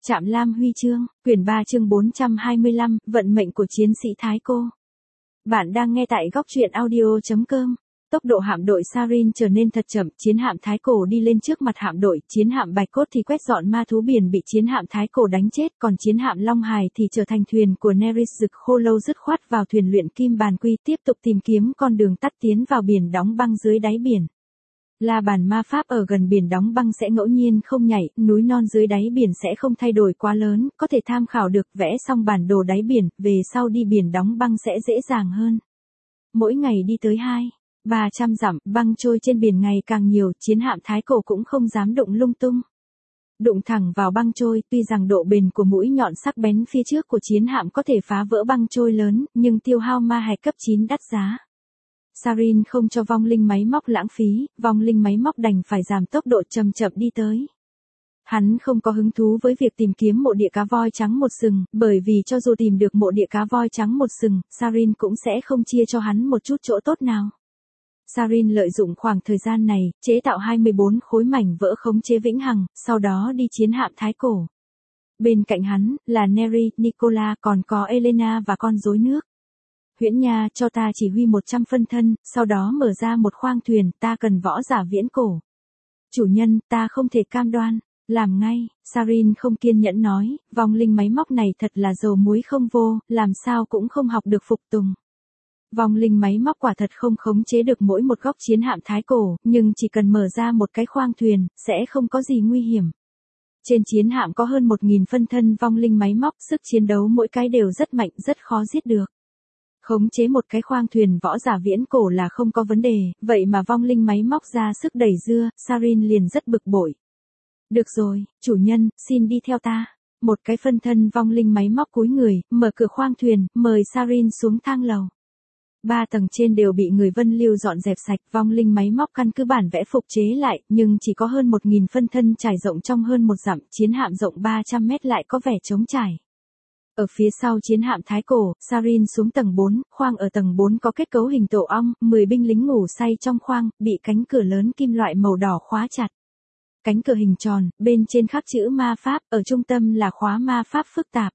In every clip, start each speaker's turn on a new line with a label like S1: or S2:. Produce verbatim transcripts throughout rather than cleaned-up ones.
S1: Trạm Lam Huy chương, quyển ba chương bốn trăm hai mươi lăm, vận mệnh của chiến sĩ Thái Cô. Bạn đang nghe tại góc truyện audio chấm com. Tốc độ hạm đội Sarin trở nên thật chậm, chiến hạm Thái Cổ đi lên trước mặt hạm đội, chiến hạm Bạch Cốt thì quét dọn ma thú biển bị chiến hạm Thái Cổ đánh chết, còn chiến hạm Long Hải thì trở thành thuyền của Nerys rực khô lâu dứt khoát vào thuyền luyện kim bàn quy, tiếp tục tìm kiếm con đường tắt tiến vào biển đóng băng dưới đáy biển. La bàn ma pháp ở gần biển đóng băng sẽ ngẫu nhiên không nhảy, núi non dưới đáy biển sẽ không thay đổi quá lớn, có thể tham khảo được, vẽ xong bản đồ đáy biển, về sau đi biển đóng băng sẽ dễ dàng hơn. Mỗi ngày đi tới hai, ba trăm dặm, băng trôi trên biển ngày càng nhiều, chiến hạm Thái Cổ cũng không dám đụng lung tung. Đụng thẳng vào băng trôi, tuy rằng độ bền của mũi nhọn sắc bén phía trước của chiến hạm có thể phá vỡ băng trôi lớn, nhưng tiêu hao ma hạch cấp chín đắt giá. Sarin không cho vong linh máy móc lãng phí, vong linh máy móc đành phải giảm tốc độ chậm chậm đi tới. Hắn không có hứng thú với việc tìm kiếm mộ địa cá voi trắng một sừng, bởi vì cho dù tìm được mộ địa cá voi trắng một sừng, Sarin cũng sẽ không chia cho hắn một chút chỗ tốt nào. Sarin lợi dụng khoảng thời gian này, chế tạo hai mươi bốn khối mảnh vỡ khống chế vĩnh hằng, sau đó đi chiến hạm Thái Cổ. Bên cạnh hắn, là Neri, Nicola, còn có Elena và con rối nước. Huyễn Nha, cho ta chỉ huy một trăm phân thân, sau đó mở ra một khoang thuyền, ta cần võ giả viễn cổ. Chủ nhân, ta không thể cam đoan. Làm ngay, Sarin không kiên nhẫn nói, vong linh máy móc này thật là dầu muối không vô, làm sao cũng không học được phục tùng. Vong linh máy móc quả thật không khống chế được mỗi một góc chiến hạm Thái Cổ, nhưng chỉ cần mở ra một cái khoang thuyền, sẽ không có gì nguy hiểm. Trên chiến hạm có hơn một nghìn phân thân vong linh máy móc, sức chiến đấu mỗi cái đều rất mạnh, rất khó giết được. Khống chế một cái khoang thuyền võ giả viễn cổ là không có vấn đề, vậy mà vong linh máy móc ra sức đẩy dưa, Sarin liền rất bực bội. Được rồi, chủ nhân, xin đi theo ta. Một cái phân thân vong linh máy móc cúi người, mở cửa khoang thuyền, mời Sarin xuống thang lầu. Ba tầng trên đều bị người Vân Lưu dọn dẹp sạch, vong linh máy móc căn cứ bản vẽ phục chế lại, nhưng chỉ có hơn một nghìn phân thân trải rộng trong hơn một dặm, chiến hạm rộng ba trăm mét lại có vẻ trống trải. Ở phía sau chiến hạm Thái Cổ, Sarin xuống tầng bốn, khoang ở tầng bốn có kết cấu hình tổ ong, mười binh lính ngủ say trong khoang, bị cánh cửa lớn kim loại màu đỏ khóa chặt. Cánh cửa hình tròn, bên trên khắc chữ ma pháp, ở trung tâm là khóa ma pháp phức tạp.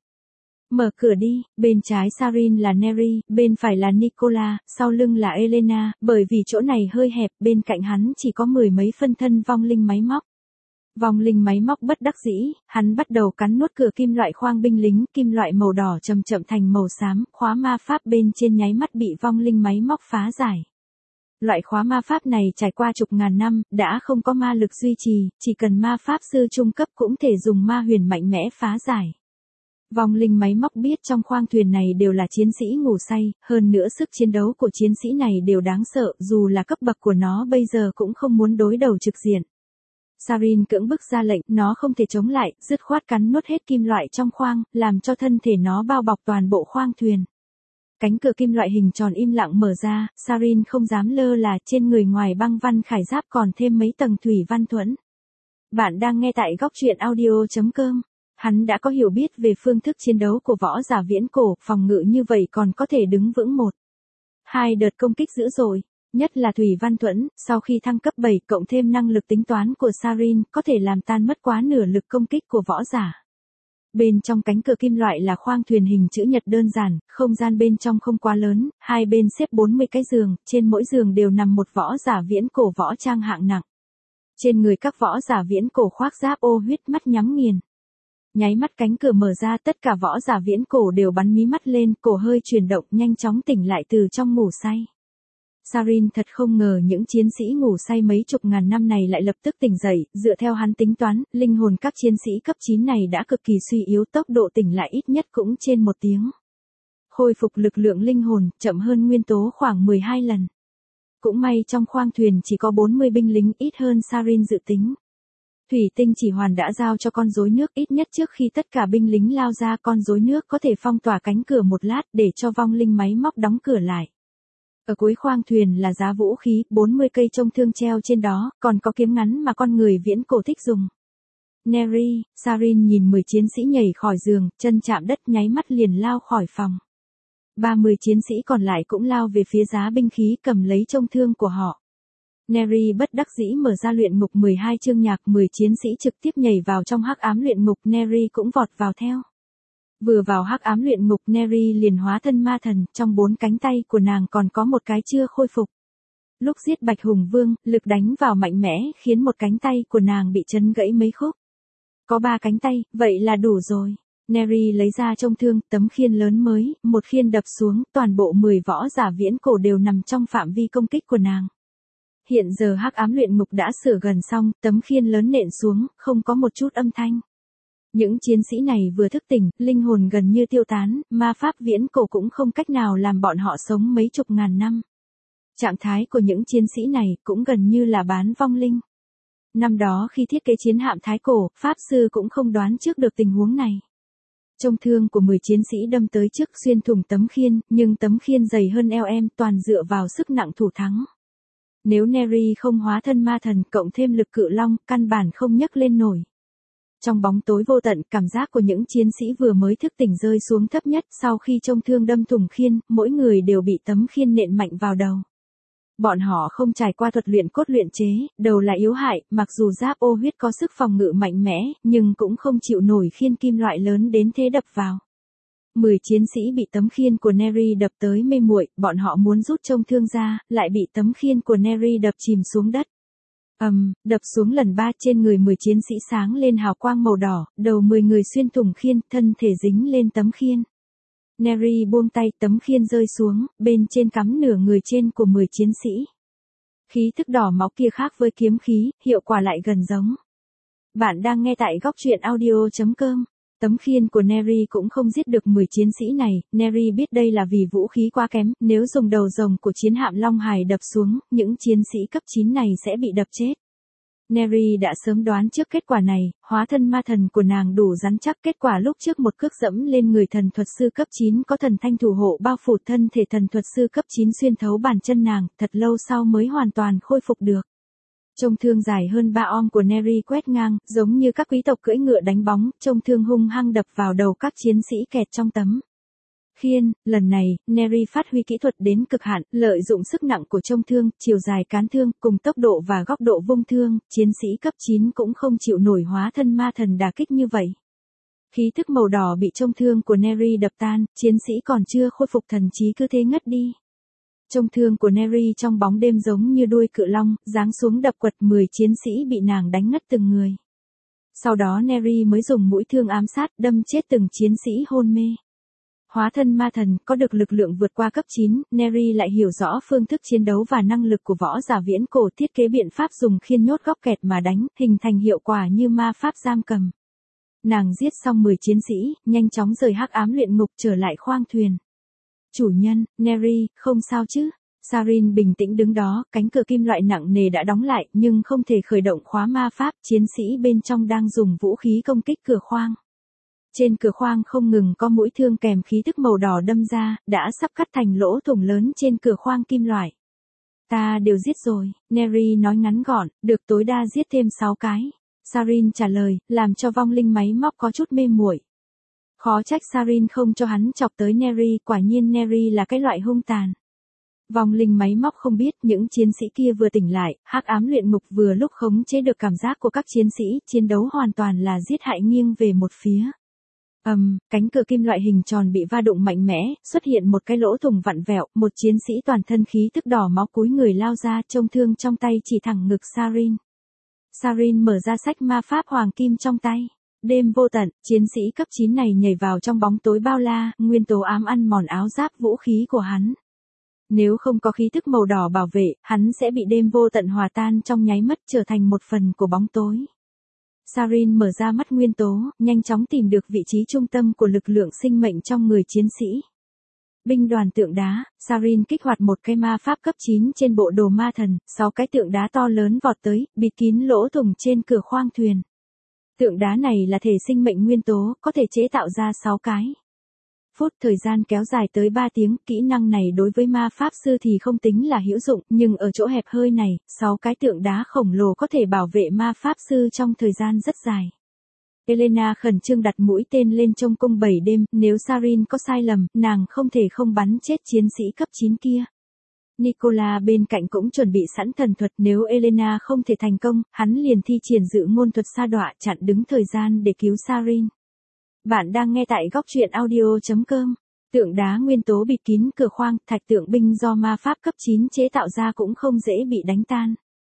S1: Mở cửa đi, bên trái Sarin là Neri, bên phải là Nicola, sau lưng là Elena, bởi vì chỗ này hơi hẹp, bên cạnh hắn chỉ có mười mấy phân thân vong linh máy móc. Vong linh máy móc bất đắc dĩ, hắn bắt đầu cắn nuốt cửa kim loại khoang binh lính, kim loại màu đỏ chậm chậm thành màu xám, khóa ma pháp bên trên nháy mắt bị vong linh máy móc phá giải. Loại khóa ma pháp này trải qua chục ngàn năm, đã không có ma lực duy trì, chỉ cần ma pháp sư trung cấp cũng thể dùng ma huyền mạnh mẽ phá giải. Vong linh máy móc biết trong khoang thuyền này đều là chiến sĩ ngủ say, hơn nữa sức chiến đấu của chiến sĩ này đều đáng sợ, dù là cấp bậc của nó bây giờ cũng không muốn đối đầu trực diện. Sarin cưỡng bức ra lệnh, nó không thể chống lại, dứt khoát cắn nuốt hết kim loại trong khoang, làm cho thân thể nó bao bọc toàn bộ khoang thuyền. Cánh cửa kim loại hình tròn im lặng mở ra, Sarin không dám lơ là, trên người ngoài băng văn khải giáp còn thêm mấy tầng thủy văn thuẫn. Bạn đang nghe tại góc truyện audio chấm com. Hắn đã có hiểu biết về phương thức chiến đấu của võ giả viễn cổ, phòng ngự như vậy còn có thể đứng vững một, hai đợt công kích dữ dội. Nhất là thủy văn thuẫn, sau khi thăng cấp bảy cộng thêm năng lực tính toán của Sarin, có thể làm tan mất quá nửa lực công kích của võ giả. Bên trong cánh cửa kim loại là khoang thuyền hình chữ nhật đơn giản, không gian bên trong không quá lớn, hai bên xếp bốn mươi cái giường, trên mỗi giường đều nằm một võ giả viễn cổ võ trang hạng nặng. Trên người các võ giả viễn cổ khoác giáp ô huyết, mắt nhắm nghiền. Nháy mắt cánh cửa mở ra, tất cả võ giả viễn cổ đều bắn mí mắt lên, cổ hơi chuyển động, nhanh chóng tỉnh lại từ trong ngủ say. Sarin thật không ngờ những chiến sĩ ngủ say mấy chục ngàn năm này lại lập tức tỉnh dậy, dựa theo hắn tính toán, linh hồn các chiến sĩ cấp chín này đã cực kỳ suy yếu, tốc độ tỉnh lại ít nhất cũng trên một tiếng. Khôi phục lực lượng linh hồn, chậm hơn nguyên tố khoảng mười hai lần. Cũng may trong khoang thuyền chỉ có bốn mươi binh lính, ít hơn Sarin dự tính. Thủy tinh chỉ hoàn đã giao cho con rối nước, ít nhất trước khi tất cả binh lính lao ra, con rối nước có thể phong tỏa cánh cửa một lát để cho vong linh máy móc đóng cửa lại. Ở cuối khoang thuyền là giá vũ khí, bốn mươi cây chông thương treo trên đó, còn có kiếm ngắn mà con người viễn cổ thích dùng. Neri, Sarin nhìn mười chiến sĩ nhảy khỏi giường, chân chạm đất nháy mắt liền lao khỏi phòng. ba mươi chiến sĩ còn lại cũng lao về phía giá binh khí cầm lấy chông thương của họ. Neri bất đắc dĩ mở ra luyện ngục mười hai chương nhạc, mười chiến sĩ trực tiếp nhảy vào trong hắc ám luyện ngục, Neri cũng vọt vào theo. Vừa vào hắc ám luyện ngục, Neri liền hóa thân ma thần, trong bốn cánh tay của nàng còn có một cái chưa khôi phục. Lúc giết Bạch Hùng Vương, lực đánh vào mạnh mẽ, khiến một cánh tay của nàng bị chấn gãy mấy khúc. Có ba cánh tay, vậy là đủ rồi. Neri lấy ra trông thương, tấm khiên lớn mới, một khiên đập xuống, toàn bộ mười võ giả viễn cổ đều nằm trong phạm vi công kích của nàng. Hiện giờ hắc ám luyện ngục đã sửa gần xong, tấm khiên lớn nện xuống, không có một chút âm thanh. Những chiến sĩ này vừa thức tỉnh, linh hồn gần như tiêu tán, ma pháp viễn cổ cũng không cách nào làm bọn họ sống mấy chục ngàn năm. Trạng thái của những chiến sĩ này cũng gần như là bán vong linh. Năm đó khi thiết kế chiến hạm thái cổ, pháp sư cũng không đoán trước được tình huống này. Trông thương của mười chiến sĩ đâm tới trước xuyên thủng tấm khiên, nhưng tấm khiên dày hơn eo em, toàn dựa vào sức nặng thủ thắng. Nếu Neri không hóa thân ma thần cộng thêm lực cự long, căn bản không nhấc lên nổi. Trong bóng tối vô tận, cảm giác của những chiến sĩ vừa mới thức tỉnh rơi xuống thấp nhất, sau khi trông thương đâm thủng khiên, mỗi người đều bị tấm khiên nện mạnh vào đầu. Bọn họ không trải qua thuật luyện cốt luyện chế, đầu là yếu hại, mặc dù giáp ô huyết có sức phòng ngự mạnh mẽ, nhưng cũng không chịu nổi khiên kim loại lớn đến thế đập vào. Mười chiến sĩ bị tấm khiên của Neri đập tới mê muội, bọn họ muốn rút trông thương ra, lại bị tấm khiên của Neri đập chìm xuống đất. ầm, um, đập xuống lần ba, trên người mười chiến sĩ sáng lên hào quang màu đỏ, đầu mười người xuyên thủng khiên, thân thể dính lên tấm khiên. Neri buông tay, tấm khiên rơi xuống, bên trên cắm nửa người trên của mười chiến sĩ. Khí thức đỏ máu kia khác với kiếm khí, hiệu quả lại gần giống. Bạn đang nghe tại góc truyện audio chấm com. Tấm khiên của Neri cũng không giết được mười chiến sĩ này, Neri biết đây là vì vũ khí quá kém, nếu dùng đầu rồng của chiến hạm Long Hải đập xuống, những chiến sĩ cấp chín này sẽ bị đập chết. Neri đã sớm đoán trước kết quả này, hóa thân ma thần của nàng đủ rắn chắc, kết quả lúc trước một cước dẫm lên người thần thuật sư cấp chín có thần thanh thủ hộ bao phủ thân thể thần thuật sư cấp chín xuyên thấu bàn chân nàng, thật lâu sau mới hoàn toàn khôi phục được. Trông thương dài hơn ba om của Neri quét ngang, giống như các quý tộc cưỡi ngựa đánh bóng, trông thương hung hăng đập vào đầu các chiến sĩ kẹt trong tấm khiên. Lần này, Neri phát huy kỹ thuật đến cực hạn, lợi dụng sức nặng của trông thương, chiều dài cán thương, cùng tốc độ và góc độ vung thương, chiến sĩ cấp chín cũng không chịu nổi hóa thân ma thần đả kích như vậy. Khí thức màu đỏ bị trông thương của Neri đập tan, chiến sĩ còn chưa khôi phục thần trí cứ thế ngất đi. Trông thương của Neri trong bóng đêm giống như đuôi cự long, giáng xuống đập quật, mười chiến sĩ bị nàng đánh ngất từng người. Sau đó Neri mới dùng mũi thương ám sát, đâm chết từng chiến sĩ hôn mê. Hóa thân ma thần, có được lực lượng vượt qua cấp chín, Neri lại hiểu rõ phương thức chiến đấu và năng lực của võ giả viễn cổ, thiết kế biện pháp dùng khiên nhốt góc kẹt mà đánh, hình thành hiệu quả như ma pháp giam cầm. Nàng giết xong mười chiến sĩ, nhanh chóng rời hắc ám luyện ngục trở lại khoang thuyền. Chủ nhân, Neri, không sao chứ? Sarin bình tĩnh đứng đó, cánh cửa kim loại nặng nề đã đóng lại, nhưng không thể khởi động khóa ma pháp, chiến sĩ bên trong đang dùng vũ khí công kích cửa khoang. Trên cửa khoang không ngừng có mũi thương kèm khí thức màu đỏ đâm ra, đã sắp cắt thành lỗ thủng lớn trên cửa khoang kim loại. Ta đều giết rồi, Neri nói ngắn gọn, được tối đa giết thêm sáu cái. Sarin trả lời, làm cho vong linh máy móc có chút mê muội. Khó trách Sarin không cho hắn chọc tới Neri, quả nhiên Neri là cái loại hung tàn. Vong linh máy móc không biết những chiến sĩ kia vừa tỉnh lại, hắc ám luyện ngục vừa lúc khống chế được cảm giác của các chiến sĩ, chiến đấu hoàn toàn là giết hại nghiêng về một phía. ầm, um, cánh cửa kim loại hình tròn bị va đụng mạnh mẽ, xuất hiện một cái lỗ thủng vặn vẹo, một chiến sĩ toàn thân khí tức đỏ máu cúi người lao ra, trông thương trong tay chỉ thẳng ngực Sarin. Sarin mở ra sách ma pháp hoàng kim trong tay. Đêm vô tận, chiến sĩ cấp chín này nhảy vào trong bóng tối bao la, nguyên tố ám ăn mòn áo giáp vũ khí của hắn. Nếu không có khí thức màu đỏ bảo vệ, hắn sẽ bị đêm vô tận hòa tan trong nháy mắt, trở thành một phần của bóng tối. Sarin mở ra mắt nguyên tố, nhanh chóng tìm được vị trí trung tâm của lực lượng sinh mệnh trong người chiến sĩ. Binh đoàn tượng đá, Sarin kích hoạt một cái ma pháp cấp chín trên bộ đồ ma thần, sáu cái tượng đá to lớn vọt tới, bịt kín lỗ thủng trên cửa khoang thuyền. Tượng đá này là thể sinh mệnh nguyên tố, có thể chế tạo ra sáu cái. Phút thời gian kéo dài tới ba tiếng, kỹ năng này đối với ma pháp sư thì không tính là hữu dụng, nhưng ở chỗ hẹp hơi này, sáu cái tượng đá khổng lồ có thể bảo vệ ma pháp sư trong thời gian rất dài. Elena khẩn trương đặt mũi tên lên trong cung bảy đêm, nếu Sarin có sai lầm, nàng không thể không bắn chết chiến sĩ cấp chín kia. Nicola bên cạnh cũng chuẩn bị sẵn thần thuật, nếu Elena không thể thành công, hắn liền thi triển dự ngôn thuật sa đọa chặn đứng thời gian để cứu Sarin. Bạn đang nghe tại góc truyện audio chấm com. Tượng đá nguyên tố bịt kín cửa khoang, thạch tượng binh do ma pháp cấp chín chế tạo ra cũng không dễ bị đánh tan.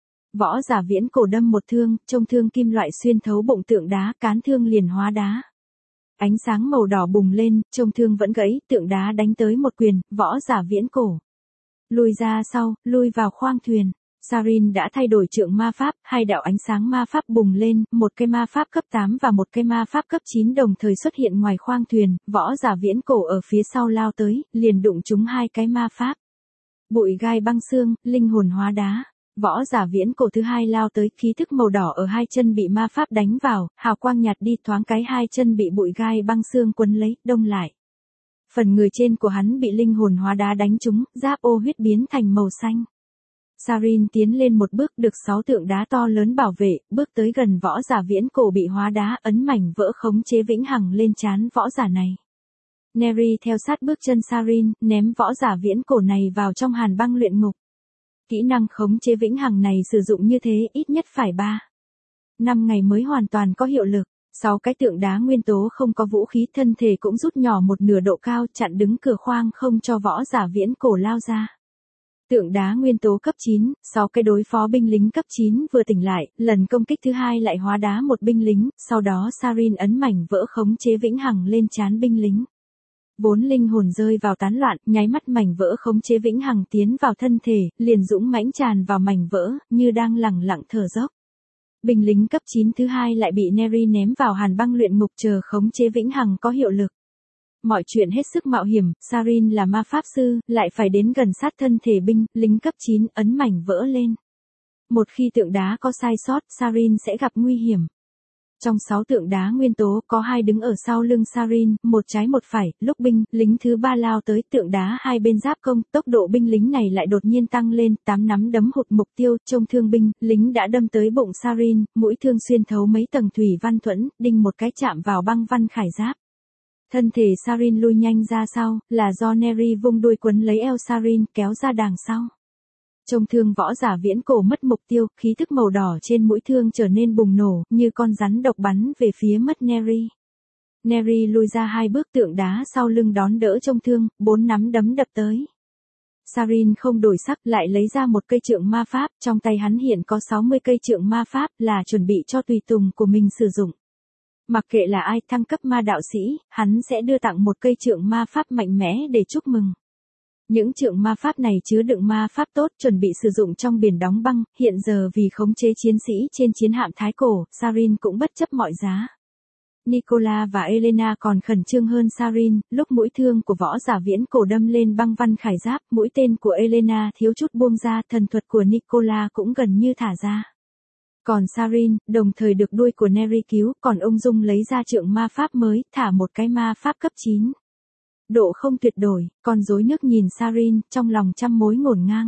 S1: Võ giả viễn cổ đâm một thương, chông thương kim loại xuyên thấu bụng tượng đá, cán thương liền hóa đá. Ánh sáng màu đỏ bùng lên, chông thương vẫn gãy, tượng đá đánh tới một quyền, võ giả viễn cổ. Lùi ra sau, lui vào khoang thuyền. Sarin đã thay đổi trượng ma pháp, hai đạo ánh sáng ma pháp bùng lên, một cây ma pháp cấp tám và một cây ma pháp cấp chín đồng thời xuất hiện ngoài khoang thuyền, võ giả viễn cổ ở phía sau lao tới, liền đụng trúng hai cái ma pháp. Bụi gai băng xương, linh hồn hóa đá. Võ giả viễn cổ thứ hai lao tới, khí thức màu đỏ ở hai chân bị ma pháp đánh vào, hào quang nhạt đi, thoáng cái hai chân bị bụi gai băng xương quấn lấy, đông lại. Phần người trên của hắn bị linh hồn hóa đá đánh trúng, giáp ô huyết biến thành màu xanh. Sarin tiến lên một bước, được sáu tượng đá to lớn bảo vệ, bước tới gần võ giả viễn cổ bị hóa đá, ấn mảnh vỡ khống chế vĩnh hằng lên trán võ giả này. Neri theo sát bước chân Sarin, ném võ giả viễn cổ này vào trong hàn băng luyện ngục. Kỹ năng khống chế vĩnh hằng này sử dụng như thế ít nhất phải ba năm ngày mới hoàn toàn có hiệu lực. Sáu cái tượng đá nguyên tố không có vũ khí, thân thể cũng rút nhỏ một nửa độ cao, chặn đứng cửa khoang không cho võ giả viễn cổ lao ra. Tượng đá nguyên tố cấp chín, sáu cái đối phó binh lính cấp chín vừa tỉnh lại, lần công kích thứ hai lại hóa đá một binh lính, sau đó Sarin ấn mảnh vỡ khống chế vĩnh hằng lên trán binh lính. Vốn linh hồn rơi vào tán loạn, nháy mắt mảnh vỡ khống chế vĩnh hằng tiến vào thân thể, liền dũng mãnh tràn vào mảnh vỡ, như đang lẳng lặng thở dốc. Binh lính cấp chín thứ hai lại bị Neri ném vào hàn băng luyện ngục chờ khống chế vĩnh hằng có hiệu lực. Mọi chuyện hết sức mạo hiểm, Sarin là ma pháp sư, lại phải đến gần sát thân thể binh, lính cấp chín, ấn mảnh vỡ lên. Một khi tượng đá có sai sót, Sarin sẽ gặp nguy hiểm. Trong sáu tượng đá nguyên tố, có hai đứng ở sau lưng Sarin, một trái một phải, lúc binh, lính thứ ba lao tới, tượng đá hai bên giáp công, tốc độ binh lính này lại đột nhiên tăng lên, tám nắm đấm hụt mục tiêu, trông thương binh, lính đã đâm tới bụng Sarin, mũi thương xuyên thấu mấy tầng thủy văn thuẫn, đinh một cái chạm vào băng văn khải giáp. Thân thể Sarin lui nhanh ra sau, là do Neri vung đuôi quấn lấy eo Sarin, kéo ra đằng sau. Trông thương võ giả viễn cổ mất mục tiêu, khí thức màu đỏ trên mũi thương trở nên bùng nổ, như con rắn độc bắn về phía mất Neri. Neri lùi ra hai bước, tượng đá sau lưng đón đỡ trông thương, bốn nắm đấm đập tới. Sarin không đổi sắc, lại lấy ra một cây trượng ma pháp, trong tay hắn hiện có sáu mươi cây trượng ma pháp, là chuẩn bị cho tùy tùng của mình sử dụng. Mặc kệ là ai thăng cấp ma đạo sĩ, hắn sẽ đưa tặng một cây trượng ma pháp mạnh mẽ để chúc mừng. Những trượng ma pháp này chứa đựng ma pháp tốt, chuẩn bị sử dụng trong biển đóng băng, hiện giờ vì khống chế chiến sĩ trên chiến hạm thái cổ, Sarin cũng bất chấp mọi giá. Nicola và Elena còn khẩn trương hơn Sarin, lúc mũi thương của võ giả viễn cổ đâm lên băng văn khải giáp, mũi tên của Elena thiếu chút buông ra, thần thuật của Nicola cũng gần như thả ra. Còn Sarin, đồng thời được đuôi của Neri cứu, còn ung dung lấy ra trượng ma pháp mới, thả một cái ma pháp cấp chín. Độ không tuyệt đổi, con rối nước nhìn Sarin, trong lòng trăm mối ngổn ngang.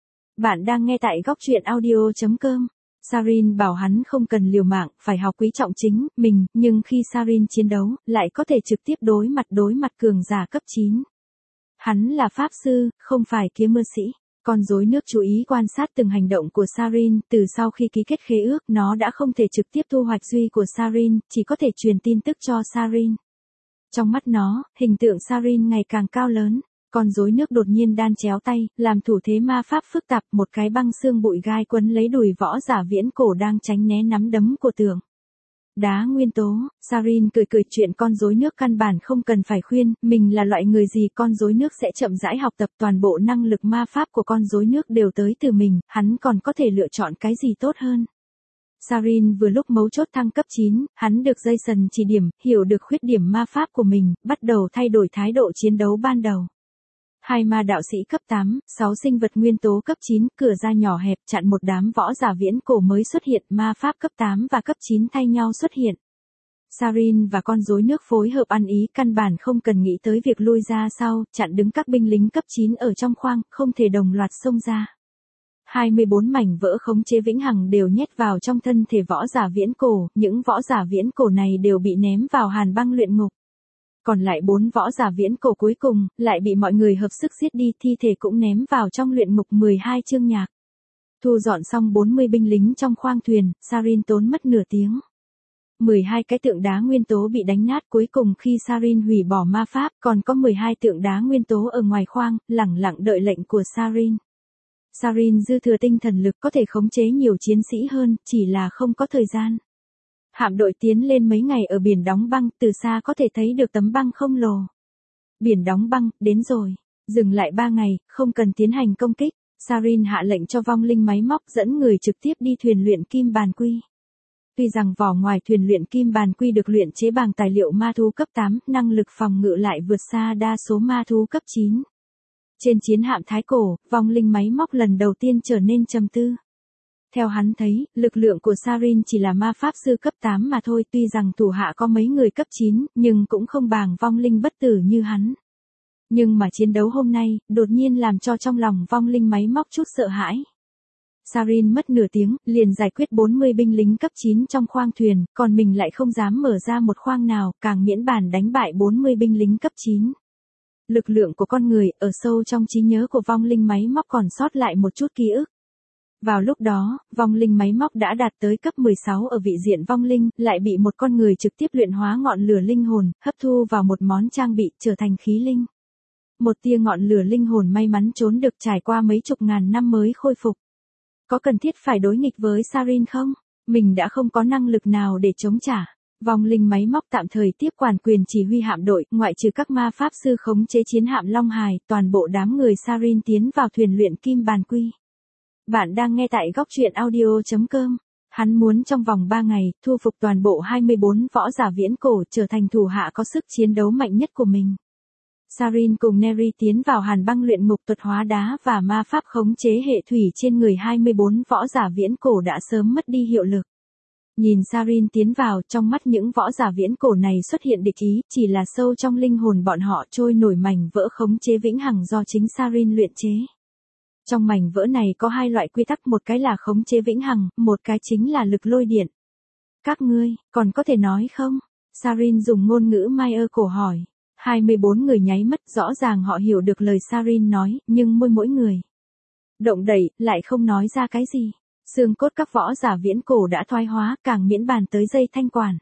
S1: Bạn đang nghe tại góc truyện audio chấm com. Sarin bảo hắn không cần liều mạng, phải học quý trọng chính mình, nhưng khi Sarin chiến đấu, lại có thể trực tiếp đối mặt đối mặt cường giả cấp chín. Hắn là pháp sư, không phải kiếm mưa sĩ. Con rối nước chú ý quan sát từng hành động của Sarin, từ sau khi ký kết khế ước, nó đã không thể trực tiếp thu hoạch duy của Sarin, chỉ có thể truyền tin tức cho Sarin. Trong mắt nó, hình tượng Sarin ngày càng cao lớn, con rối nước đột nhiên đan chéo tay, làm thủ thế ma pháp phức tạp, một cái băng xương bụi gai quấn lấy đùi võ giả viễn cổ đang tránh né nắm đấm của tượng đá nguyên tố. Sarin cười cười, chuyện con rối nước căn bản không cần phải khuyên, mình là loại người gì con rối nước sẽ chậm rãi học tập, toàn bộ năng lực ma pháp của con rối nước đều tới từ mình, hắn còn có thể lựa chọn cái gì tốt hơn. Sarin vừa lúc mấu chốt thăng cấp chín, hắn được Jason chỉ điểm, hiểu được khuyết điểm ma pháp của mình, bắt đầu thay đổi thái độ chiến đấu ban đầu. Hai ma đạo sĩ cấp tám, sáu sinh vật nguyên tố cấp chín, cửa ra nhỏ hẹp chặn một đám võ giả viễn cổ mới xuất hiện, ma pháp cấp tám và cấp chín thay nhau xuất hiện. Sarin và con rối nước phối hợp ăn ý, căn bản không cần nghĩ tới việc lui ra sau, chặn đứng các binh lính cấp chín ở trong khoang, không thể đồng loạt xông ra. hai mươi bốn mảnh vỡ khống chế vĩnh hằng đều nhét vào trong thân thể võ giả viễn cổ, những võ giả viễn cổ này đều bị ném vào hàn băng luyện ngục. Còn lại bốn võ giả viễn cổ cuối cùng, lại bị mọi người hợp sức giết đi, thi thể cũng ném vào trong luyện ngục mười hai chương nhạc. Thu dọn xong bốn mươi binh lính trong khoang thuyền, Sarin tốn mất nửa tiếng. mười hai cái tượng đá nguyên tố bị đánh nát, cuối cùng khi Sarin hủy bỏ ma pháp, còn có mười hai tượng đá nguyên tố ở ngoài khoang, lẳng lặng đợi lệnh của Sarin. Sarin dư thừa tinh thần lực có thể khống chế nhiều chiến sĩ hơn, chỉ là không có thời gian. Hạm đội tiến lên mấy ngày ở biển đóng băng, từ xa có thể thấy được tấm băng khổng lồ. Biển đóng băng, đến rồi. Dừng lại ba ngày, không cần tiến hành công kích. Sarin hạ lệnh cho vong linh máy móc dẫn người trực tiếp đi thuyền luyện kim bàn quy. Tuy rằng vỏ ngoài thuyền luyện kim bàn quy được luyện chế bằng tài liệu ma thú cấp tám, năng lực phòng ngự lại vượt xa đa số ma thú cấp chín. Trên chiến hạm Thái Cổ, vong linh máy móc lần đầu tiên trở nên trầm tư. Theo hắn thấy, lực lượng của Sarin chỉ là ma pháp sư cấp tám mà thôi, tuy rằng thủ hạ có mấy người cấp chín, nhưng cũng không bằng vong linh bất tử như hắn. Nhưng mà chiến đấu hôm nay, đột nhiên làm cho trong lòng vong linh máy móc chút sợ hãi. Sarin mất nửa tiếng, liền giải quyết bốn mươi binh lính cấp chín trong khoang thuyền, còn mình lại không dám mở ra một khoang nào, càng miễn bàn đánh bại bốn mươi binh lính cấp chín. Lực lượng của con người, ở sâu trong trí nhớ của vong linh máy móc còn sót lại một chút ký ức. Vào lúc đó, vong linh máy móc đã đạt tới cấp mười sáu ở vị diện vong linh, lại bị một con người trực tiếp luyện hóa ngọn lửa linh hồn, hấp thu vào một món trang bị, trở thành khí linh. Một tia ngọn lửa linh hồn may mắn trốn được, trải qua mấy chục ngàn năm mới khôi phục. Có cần thiết phải đối nghịch với Sarin không? Mình đã không có năng lực nào để chống trả. Vong linh máy móc tạm thời tiếp quản quyền chỉ huy hạm đội, ngoại trừ các ma pháp sư khống chế chiến hạm Long Hải, toàn bộ đám người Sarin tiến vào thuyền luyện kim bàn quy. Bạn đang nghe tại góc truyện audio chấm com. Hắn muốn trong vòng ba ngày, thu phục toàn bộ hai mươi bốn võ giả viễn cổ, trở thành thủ hạ có sức chiến đấu mạnh nhất của mình. Sarin cùng Neri tiến vào hàn băng luyện ngục, thuật hóa đá và ma pháp khống chế hệ thủy trên người hai mươi bốn võ giả viễn cổ đã sớm mất đi hiệu lực. Nhìn Sarin tiến vào, trong mắt những võ giả viễn cổ này xuất hiện địch ý, chỉ là sâu trong linh hồn bọn họ trôi nổi mảnh vỡ khống chế vĩnh hằng do chính Sarin luyện chế. Trong mảnh vỡ này có hai loại quy tắc, một cái là khống chế vĩnh hằng, một cái chính là lực lôi điện. Các ngươi, còn có thể nói không? Sarin dùng ngôn ngữ Maya cổ hỏi. hai mươi bốn người nháy mắt, rõ ràng họ hiểu được lời Sarin nói, nhưng môi mỗi người động đậy, lại không nói ra cái gì. Xương cốt các võ giả viễn cổ đã thoái hóa, càng miễn bàn tới dây thanh quản.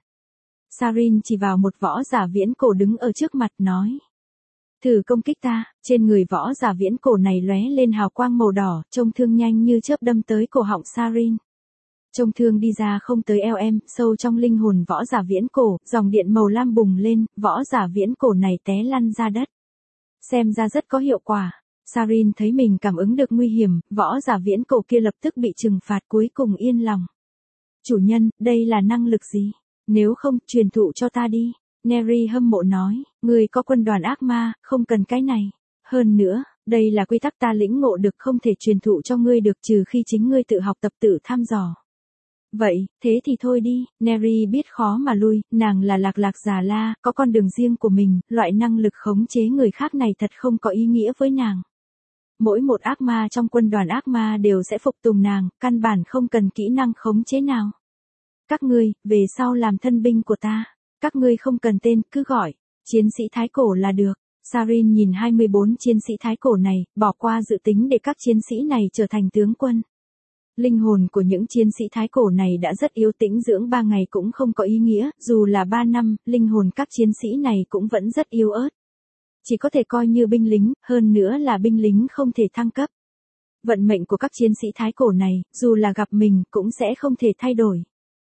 S1: Sarin chỉ vào một võ giả viễn cổ đứng ở trước mặt, nói. Thử công kích ta. Trên người võ giả viễn cổ này lóe lên hào quang màu đỏ, trông thương nhanh như chớp đâm tới cổ họng Sarin. Trông thương đi ra không tới eo em, sâu trong linh hồn võ giả viễn cổ, dòng điện màu lam bùng lên, võ giả viễn cổ này té lăn ra đất. Xem ra rất có hiệu quả. Sarin thấy mình cảm ứng được nguy hiểm, võ giả viễn cổ kia lập tức bị trừng phạt, cuối cùng yên lòng. Chủ nhân, đây là năng lực gì? Nếu không, truyền thụ cho ta đi. Neri hâm mộ nói, người có quân đoàn ác ma, không cần cái này. Hơn nữa, đây là quy tắc ta lĩnh ngộ được, không thể truyền thụ cho ngươi được trừ khi chính ngươi tự học tập tự thăm dò. Vậy, thế thì thôi đi. Neri biết khó mà lui, nàng là lạc lạc già la, có con đường riêng của mình, loại năng lực khống chế người khác này thật không có ý nghĩa với nàng. Mỗi một ác ma trong quân đoàn ác ma đều sẽ phục tùng nàng, căn bản không cần kỹ năng khống chế nào. Các ngươi, về sau làm thân binh của ta. Các ngươi không cần tên, cứ gọi chiến sĩ Thái Cổ là được. Sarin nhìn hai mươi bốn chiến sĩ Thái Cổ này, bỏ qua dự tính để các chiến sĩ này trở thành tướng quân. Linh hồn của những chiến sĩ Thái Cổ này đã rất yếu, tĩnh dưỡng ba ngày cũng không có ý nghĩa, dù là ba năm, linh hồn các chiến sĩ này cũng vẫn rất yếu ớt. Chỉ có thể coi như binh lính, hơn nữa là binh lính không thể thăng cấp. Vận mệnh của các chiến sĩ Thái Cổ này, dù là gặp mình, cũng sẽ không thể thay đổi.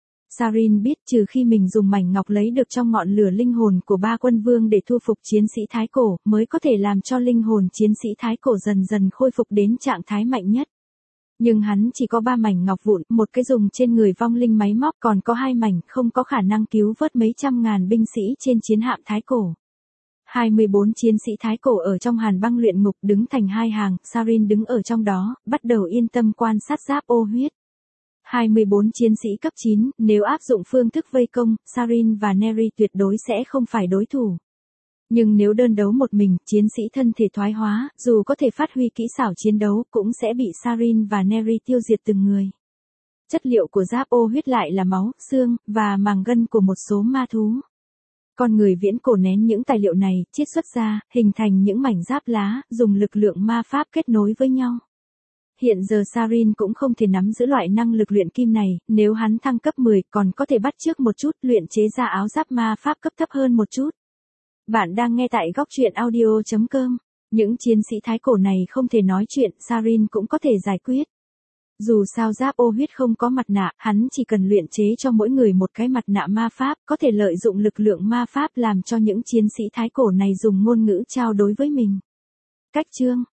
S1: Sarin biết trừ khi mình dùng mảnh ngọc lấy được trong ngọn lửa linh hồn của ba quân vương để thu phục chiến sĩ Thái Cổ, mới có thể làm cho linh hồn chiến sĩ Thái Cổ dần dần khôi phục đến trạng thái mạnh nhất. Nhưng hắn chỉ có ba mảnh ngọc vụn, một cái dùng trên người vong linh máy móc, còn có hai mảnh không có khả năng cứu vớt mấy trăm ngàn binh sĩ trên chiến hạm Thái Cổ. hai mươi bốn chiến sĩ Thái Cổ ở trong hàn băng luyện ngục đứng thành hai hàng, Sarin đứng ở trong đó, bắt đầu yên tâm quan sát giáp ô huyết. hai mươi bốn chiến sĩ cấp chín, nếu áp dụng phương thức vây công, Sarin và Neri tuyệt đối sẽ không phải đối thủ. Nhưng nếu đơn đấu một mình, chiến sĩ thân thể thoái hóa, dù có thể phát huy kỹ xảo chiến đấu, cũng sẽ bị Sarin và Neri tiêu diệt từng người. Chất liệu của giáp ô huyết lại là máu, xương, và màng gân của một số ma thú. Con người viễn cổ nén những tài liệu này, chiết xuất ra, hình thành những mảnh giáp lá, dùng lực lượng ma pháp kết nối với nhau. Hiện giờ Sarin cũng không thể nắm giữ loại năng lực luyện kim này, nếu hắn thăng cấp mười còn có thể bắt chước một chút luyện chế ra áo giáp ma pháp cấp thấp hơn một chút. Bạn đang nghe tại góc truyện audio.com. Những chiến sĩ thái cổ này không thể nói chuyện, Sarin cũng có thể giải quyết. Dù sao giáp ô huyết không có mặt nạ, hắn chỉ cần luyện chế cho mỗi người một cái mặt nạ ma pháp, có thể lợi dụng lực lượng ma pháp làm cho những chiến sĩ thái cổ này dùng ngôn ngữ trao đối với mình. Cách chương